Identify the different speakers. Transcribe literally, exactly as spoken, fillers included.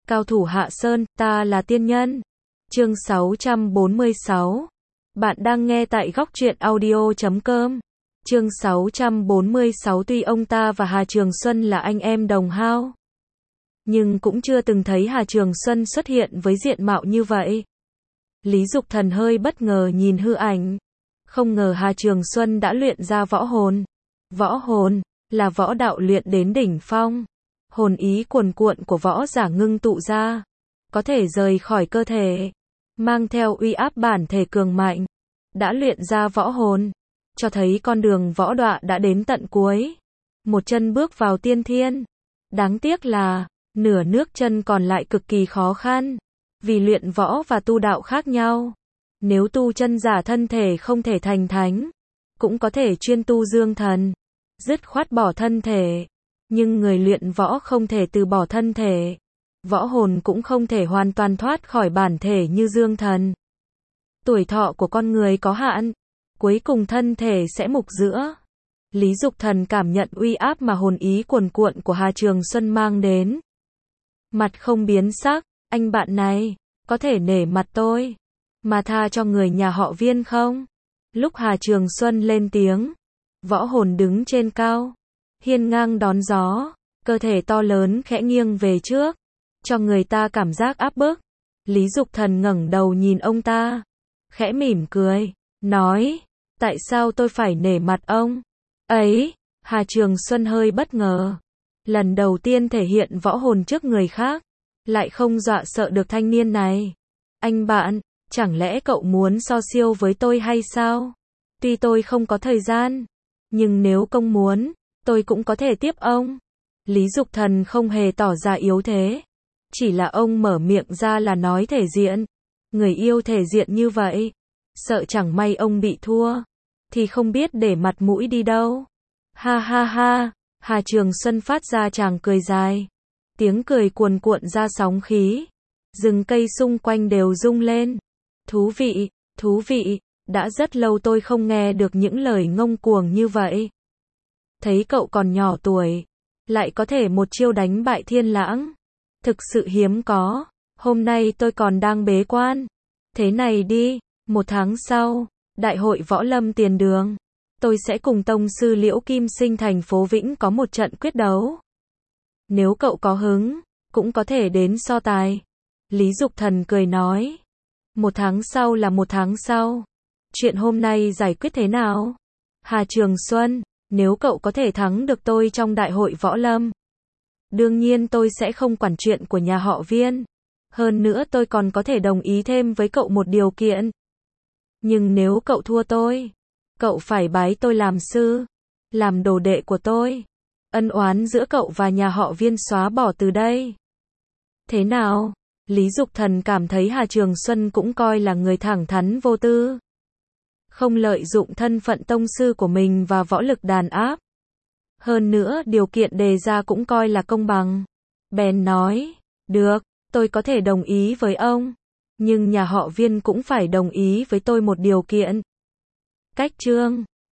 Speaker 1: Cao thủ Hạ Sơn, ta là tiên nhân. Chương sáu trăm bốn mươi sáu. Bạn đang nghe tại góc truyện audio chấm com. Chương sáu trăm bốn mươi sáu. Tuy ông ta và Hà Trường Xuân là anh em đồng hao, nhưng cũng chưa từng thấy Hà Trường Xuân xuất hiện với diện mạo như vậy. Lý Dục Thần hơi bất ngờ nhìn hư ảnh. Không ngờ Hà Trường Xuân đã luyện ra võ hồn. Võ hồn là võ đạo luyện đến đỉnh phong. Hồn ý cuồn cuộn của võ giả ngưng tụ ra, có thể rời khỏi cơ thể, mang theo uy áp bản thể cường mạnh. Đã luyện ra võ hồn, cho thấy con đường võ đọa đã đến tận cuối. Một chân bước vào tiên thiên. Đáng tiếc là, nửa nước chân còn lại cực kỳ khó khăn. Vì luyện võ và tu đạo khác nhau. Nếu tu chân giả thân thể không thể thành thánh, cũng có thể chuyên tu dương thần, dứt khoát bỏ thân thể. Nhưng người luyện võ không thể từ bỏ thân thể. Võ hồn cũng không thể hoàn toàn thoát khỏi bản thể như dương thần. Tuổi thọ của con người có hạn, cuối cùng thân thể sẽ mục giữa. Lý Dục Thần cảm nhận uy áp mà hồn ý cuồn cuộn của Hà Trường Xuân mang đến. Mặt không biến sắc, anh bạn này, có thể nể mặt tôi, mà tha cho người nhà họ Viên không? Lúc Hà Trường Xuân lên tiếng, võ hồn đứng trên cao, hiên ngang đón gió, cơ thể to lớn khẽ nghiêng về trước, cho người ta cảm giác áp bức. Lý Dục Thần ngẩng đầu nhìn ông ta, khẽ mỉm cười, nói, tại sao tôi phải nể mặt ông? Ấy, Hà Trường Xuân hơi bất ngờ. Lần đầu tiên thể hiện võ hồn trước người khác, lại không dọa sợ được thanh niên này. Anh bạn, chẳng lẽ cậu muốn so siêu với tôi hay sao? Tuy tôi không có thời gian, nhưng nếu công muốn, tôi cũng có thể tiếp ông. Lý Dục Thần không hề tỏ ra yếu thế. Chỉ là ông mở miệng ra là nói thể diện. Người yêu thể diện như vậy, sợ chẳng may ông bị thua, thì không biết để mặt mũi đi đâu. Ha ha ha, Hà Trường Xuân phát ra tràng cười dài. Tiếng cười cuồn cuộn ra sóng khí. Rừng cây xung quanh đều rung lên. Thú vị, thú vị, đã rất lâu tôi không nghe được những lời ngông cuồng như vậy. Thấy cậu còn nhỏ tuổi, lại có thể một chiêu đánh bại Thiên Lãng. Thực sự hiếm có, hôm nay tôi còn đang bế quan. Thế này đi, một tháng sau, Đại hội Võ Lâm Tiền Đường, tôi sẽ cùng Tông sư Liễu Kim Sinh thành phố Vĩnh có một trận quyết đấu. Nếu cậu có hứng, cũng có thể đến so tài. Lý Dục Thần cười nói. Một tháng sau là một tháng sau. Chuyện hôm nay giải quyết thế nào? Hà Trường Xuân, nếu cậu có thể thắng được tôi trong Đại hội Võ Lâm, đương nhiên tôi sẽ không quản chuyện của nhà họ Viên. Hơn nữa tôi còn có thể đồng ý thêm với cậu một điều kiện. Nhưng nếu cậu thua tôi, cậu phải bái tôi làm sư, làm đồ đệ của tôi. Ân oán giữa cậu và nhà họ Viên xóa bỏ từ đây. Thế nào? Lý Dục Thần cảm thấy Hà Trường Xuân cũng coi là người thẳng thắn vô tư, không lợi dụng thân phận tông sư của mình và võ lực đàn áp. Hơn nữa điều kiện đề ra cũng coi là công bằng. Bèn nói, được, tôi có thể đồng ý với ông, nhưng nhà họ Viên cũng phải đồng ý với tôi một điều kiện. Cách chương